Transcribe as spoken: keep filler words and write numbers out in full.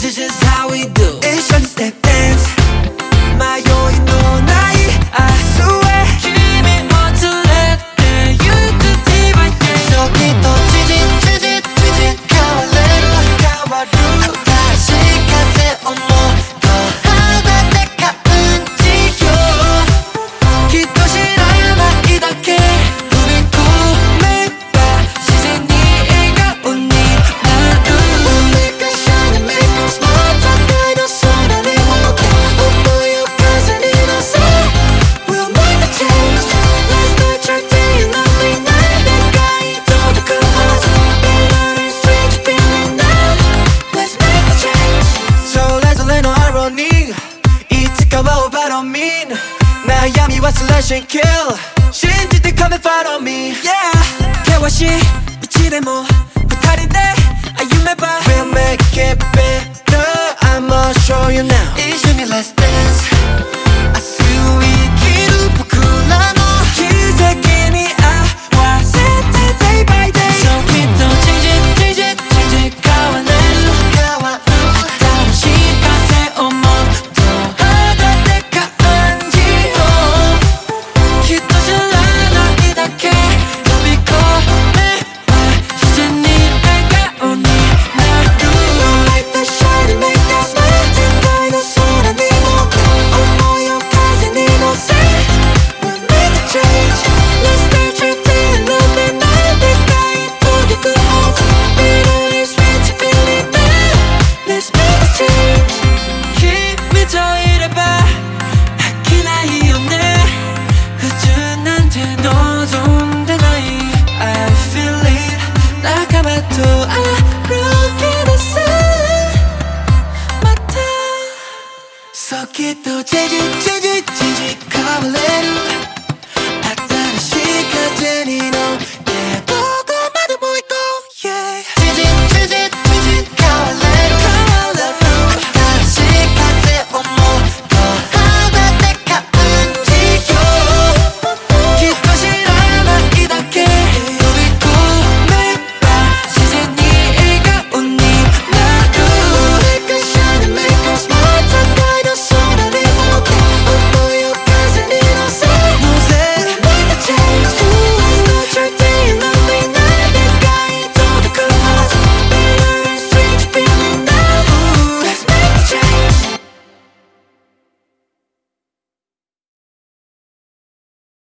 This is how we do 一緒にステップダンス迷いのない I swear 君を連れて行く Day by day 時とじじじじじじ変われる変わる新しい風をもっと肌で感じようきっと知らないだけ踏み込めば自然に笑顔になる Make a shine and make a smile 高いの空に向け思いを風に乗せ We'll make the change Let's start your day and lovely night 願い届くはず Better and strange feeling now Let's make the change それぞれのアロにいつかはオーバーミン悩みはスラッシュ kill 信じて come and follow me Yeah 険しい道でも二人で